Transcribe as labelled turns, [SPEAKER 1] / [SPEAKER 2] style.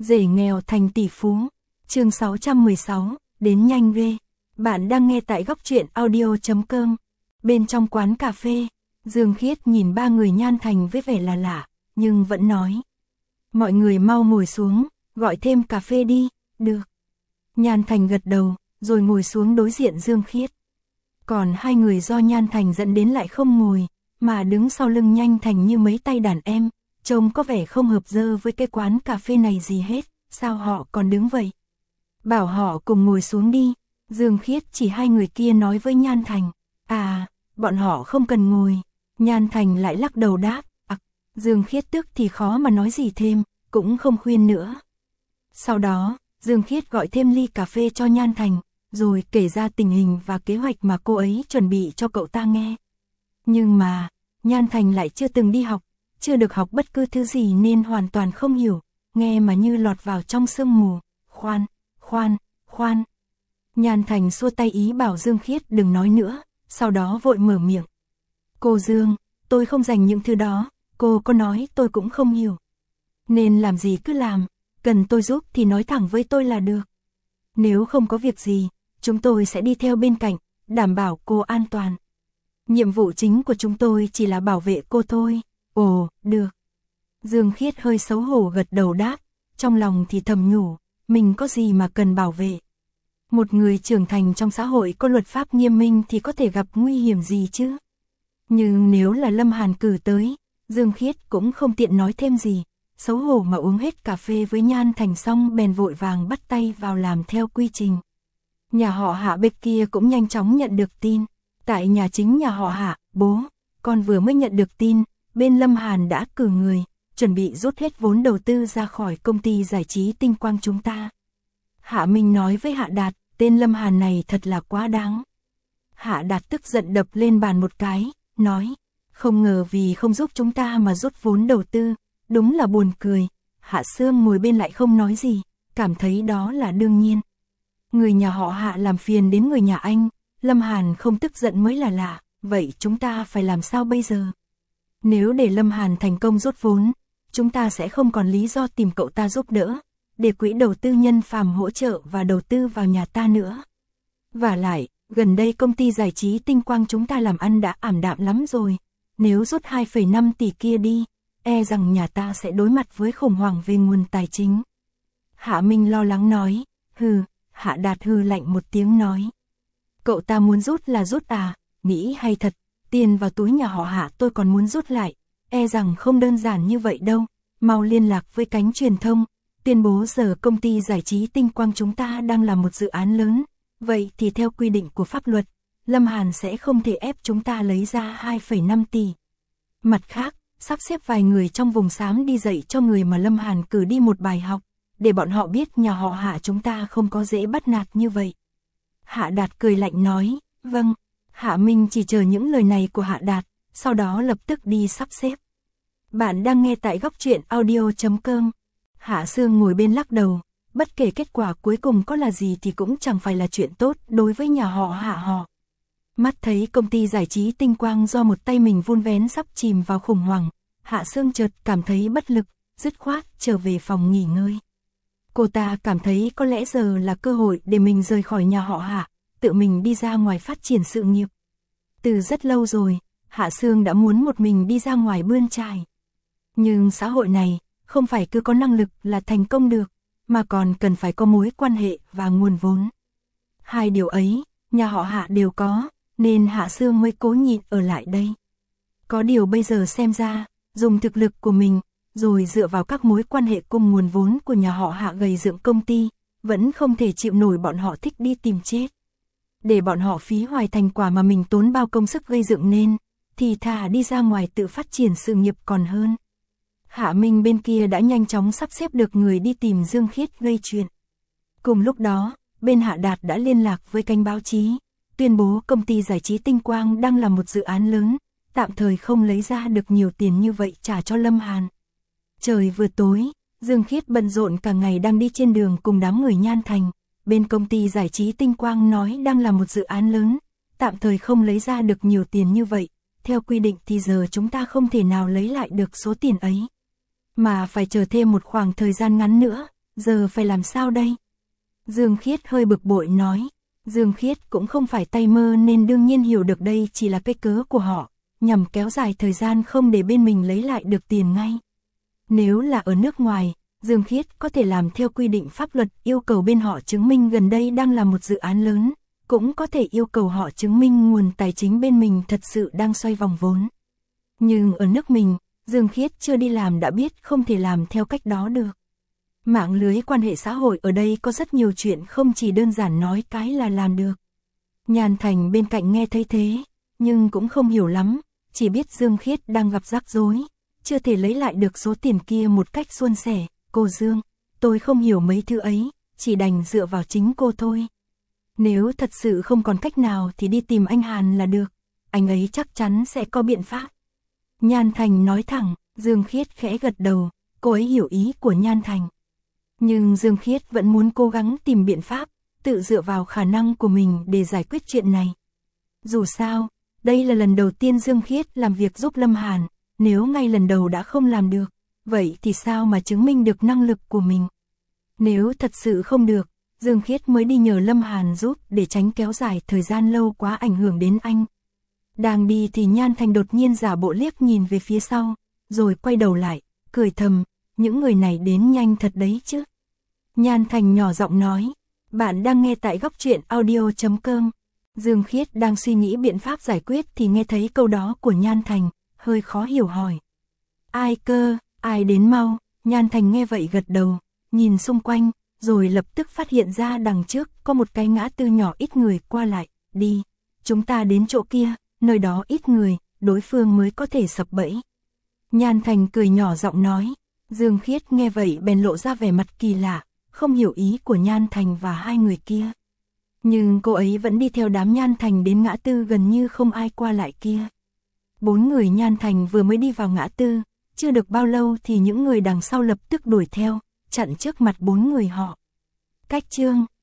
[SPEAKER 1] Rể nghèo thành tỷ phú. Chương 616, đến nhanh ghê. Bạn đang nghe tại góc truyện audio.com. Bên trong quán cà phê, Dương Khiết nhìn ba người Nhan Thành với vẻ là lạ, nhưng vẫn nói. Mọi người mau ngồi xuống, gọi thêm cà phê đi. Được. Nhan Thành gật đầu, rồi ngồi xuống đối diện Dương Khiết. Còn hai người do Nhan Thành dẫn đến lại không ngồi, mà đứng sau lưng Nhan Thành như mấy tay đàn em, trông có vẻ không hợp dơ với cái quán cà phê này gì hết, sao họ còn đứng vậy? Bảo họ cùng ngồi xuống đi. Dương Khiết chỉ hai người kia nói với Nhan Thành. À, bọn họ không cần ngồi. Nhan Thành lại lắc đầu đáp. Dương Khiết tức thì khó mà nói gì thêm, cũng không khuyên nữa. Sau đó, Dương Khiết gọi thêm ly cà phê cho Nhan Thành, rồi kể ra tình hình và kế hoạch mà cô ấy chuẩn bị cho cậu ta nghe. Nhưng mà, Nhan Thành lại chưa từng đi học, chưa được học bất cứ thứ gì nên hoàn toàn không hiểu, nghe mà như lọt vào trong sương mù. Khoan. Nhan Thành xua tay ý bảo Dương Khiết đừng nói nữa, sau đó vội mở miệng. Cô Dương, tôi không dành những thứ đó, cô có nói tôi cũng không hiểu. Nên làm gì cứ làm, cần tôi giúp thì nói thẳng với tôi là được. Nếu không có việc gì, chúng tôi sẽ đi theo bên cạnh, đảm bảo cô an toàn. Nhiệm vụ chính của chúng tôi chỉ là bảo vệ cô thôi. Ồ, được. Dương Khiết hơi xấu hổ gật đầu đáp, trong lòng thì thầm nhủ, mình có gì mà cần bảo vệ. Một người trưởng thành trong xã hội có luật pháp nghiêm minh thì có thể gặp nguy hiểm gì chứ. Nhưng nếu là Lâm Hàn cử tới, Dương Khiết cũng không tiện nói thêm gì, xấu hổ mà uống hết cà phê với Nhan Thành xong bèn vội vàng bắt tay vào làm theo quy trình. Nhà họ Hạ bên kia cũng nhanh chóng nhận được tin. Tại nhà chính nhà họ Hạ, bố, con vừa mới nhận được tin, bên Lâm Hàn đã cử người, chuẩn bị rút hết vốn đầu tư ra khỏi công ty giải trí Tinh Quang chúng ta. Hạ Minh nói với Hạ Đạt, tên Lâm Hàn này thật là quá đáng. Hạ Đạt tức giận đập lên bàn một cái, nói, không ngờ vì không giúp chúng ta mà rút vốn đầu tư, đúng là buồn cười. Hạ Sương ngồi bên lại không nói gì, cảm thấy đó là đương nhiên. Người nhà họ Hạ làm phiền đến người nhà anh, Lâm Hàn không tức giận mới là lạ, vậy chúng ta phải làm sao bây giờ? Nếu để Lâm Hàn thành công rút vốn, chúng ta sẽ không còn lý do tìm cậu ta giúp đỡ, để quỹ đầu tư nhân phàm hỗ trợ và đầu tư vào nhà ta nữa. Và lại, gần đây công ty giải trí Tinh Quang chúng ta làm ăn đã ảm đạm lắm rồi, nếu rút 2,5 tỷ kia đi, e rằng nhà ta sẽ đối mặt với khủng hoảng về nguồn tài chính. Hạ Minh lo lắng nói, Hạ Đạt hừ lạnh một tiếng nói. Cậu ta muốn rút là rút à, nghĩ hay thật, tiền vào túi nhà họ Hạ tôi còn muốn rút lại, e rằng không đơn giản như vậy đâu, mau liên lạc với cánh truyền thông, tuyên bố giờ công ty giải trí Tinh Quang chúng ta đang làm một dự án lớn, vậy thì theo quy định của pháp luật, Lâm Hàn sẽ không thể ép chúng ta lấy ra 2,5 tỷ. Mặt khác, sắp xếp vài người trong vùng xám đi dạy cho người mà Lâm Hàn cử đi một bài học, để bọn họ biết nhà họ Hạ chúng ta không có dễ bắt nạt như vậy. Hạ Đạt cười lạnh nói, vâng. Hạ Minh chỉ chờ những lời này của Hạ Đạt, sau đó lập tức đi sắp xếp. Bạn đang nghe tại góc truyện audio.com. Hạ Sương ngồi bên lắc đầu, bất kể kết quả cuối cùng có là gì thì cũng chẳng phải là chuyện tốt đối với nhà họ Hạ họ. Mắt thấy công ty giải trí Tinh Quang do một tay mình vun vén sắp chìm vào khủng hoảng, Hạ Sương chợt cảm thấy bất lực, dứt khoát trở về phòng nghỉ ngơi. Cô ta cảm thấy có lẽ giờ là cơ hội để mình rời khỏi nhà họ Hạ, tự mình đi ra ngoài phát triển sự nghiệp. Từ rất lâu rồi, Hạ Sương đã muốn một mình đi ra ngoài bươn chải. Nhưng xã hội này, không phải cứ có năng lực là thành công được, mà còn cần phải có mối quan hệ và nguồn vốn. Hai điều ấy, nhà họ Hạ đều có, nên Hạ Sương mới cố nhịn ở lại đây. Có điều bây giờ xem ra, dùng thực lực của mình, rồi dựa vào các mối quan hệ cùng nguồn vốn của nhà họ Hạ gầy dựng công ty, vẫn không thể chịu nổi bọn họ thích đi tìm chết. Để bọn họ phí hoài thành quả mà mình tốn bao công sức gây dựng nên, thì thà đi ra ngoài tự phát triển sự nghiệp còn hơn. Hạ Minh bên kia đã nhanh chóng sắp xếp được người đi tìm Dương Khiết gây chuyện. Cùng lúc đó, bên Hạ Đạt đã liên lạc với kênh báo chí, tuyên bố công ty giải trí Tinh Quang đang làm một dự án lớn, tạm thời không lấy ra được nhiều tiền như vậy trả cho Lâm Hàn. Trời vừa tối, Dương Khiết bận rộn cả ngày đang đi trên đường cùng đám người Nhan Thành. Bên công ty giải trí Tinh Quang nói đang làm một dự án lớn, tạm thời không lấy ra được nhiều tiền như vậy. Theo quy định thì giờ chúng ta không thể nào lấy lại được số tiền ấy, mà phải chờ thêm một khoảng thời gian ngắn nữa, giờ phải làm sao đây? Dương Khiết hơi bực bội nói. Dương Khiết cũng không phải tay mơ nên đương nhiên hiểu được đây chỉ là cái cớ của họ, nhằm kéo dài thời gian không để bên mình lấy lại được tiền ngay. Nếu là ở nước ngoài, Dương Khiết có thể làm theo quy định pháp luật yêu cầu bên họ chứng minh gần đây đang là một dự án lớn, cũng có thể yêu cầu họ chứng minh nguồn tài chính bên mình thật sự đang xoay vòng vốn. Nhưng ở nước mình, Dương Khiết chưa đi làm đã biết không thể làm theo cách đó được. Mạng lưới quan hệ xã hội ở đây có rất nhiều chuyện không chỉ đơn giản nói cái là làm được. Nhan Thành bên cạnh nghe thấy thế, nhưng cũng không hiểu lắm, chỉ biết Dương Khiết đang gặp rắc rối, chưa thể lấy lại được số tiền kia một cách suôn sẻ. Cô Dương, tôi không hiểu mấy thứ ấy, chỉ đành dựa vào chính cô thôi. Nếu thật sự không còn cách nào thì đi tìm anh Hàn là được, anh ấy chắc chắn sẽ có biện pháp. Nhan Thành nói thẳng. Dương Khiết khẽ gật đầu, cô ấy hiểu ý của Nhan Thành. Nhưng Dương Khiết vẫn muốn cố gắng tìm biện pháp, tự dựa vào khả năng của mình để giải quyết chuyện này. Dù sao, đây là lần đầu tiên Dương Khiết làm việc giúp Lâm Hàn, nếu ngay lần đầu đã không làm được, vậy thì sao mà chứng minh được năng lực của mình? Nếu thật sự không được, Dương Khiết mới đi nhờ Lâm Hàn giúp để tránh kéo dài thời gian lâu quá ảnh hưởng đến anh. Đang đi thì Nhan Thành đột nhiên giả bộ liếc nhìn về phía sau, rồi quay đầu lại, cười thầm, những người này đến nhanh thật đấy chứ. Nhan Thành nhỏ giọng nói, bạn đang nghe tại Góc Truyện Audio.com. Dương Khiết đang suy nghĩ biện pháp giải quyết thì nghe thấy câu đó của Nhan Thành, hơi khó hiểu hỏi. Ai cơ, ai đến mau? Nhan Thành nghe vậy gật đầu, nhìn xung quanh, rồi lập tức phát hiện ra đằng trước có một cái ngã tư nhỏ ít người qua lại. Đi, chúng ta đến chỗ kia, nơi đó ít người, đối phương mới có thể sập bẫy. Nhan Thành cười nhỏ giọng nói. Dương Khiết nghe vậy bèn lộ ra vẻ mặt kỳ lạ, không hiểu ý của Nhan Thành và hai người kia. Nhưng cô ấy vẫn đi theo đám Nhan Thành đến ngã tư gần như không ai qua lại kia. 4 người Nhan Thành vừa mới đi vào ngã tư, chưa được bao lâu thì những người đằng sau lập tức đuổi theo, chặn trước mặt 4 người họ. Cách chương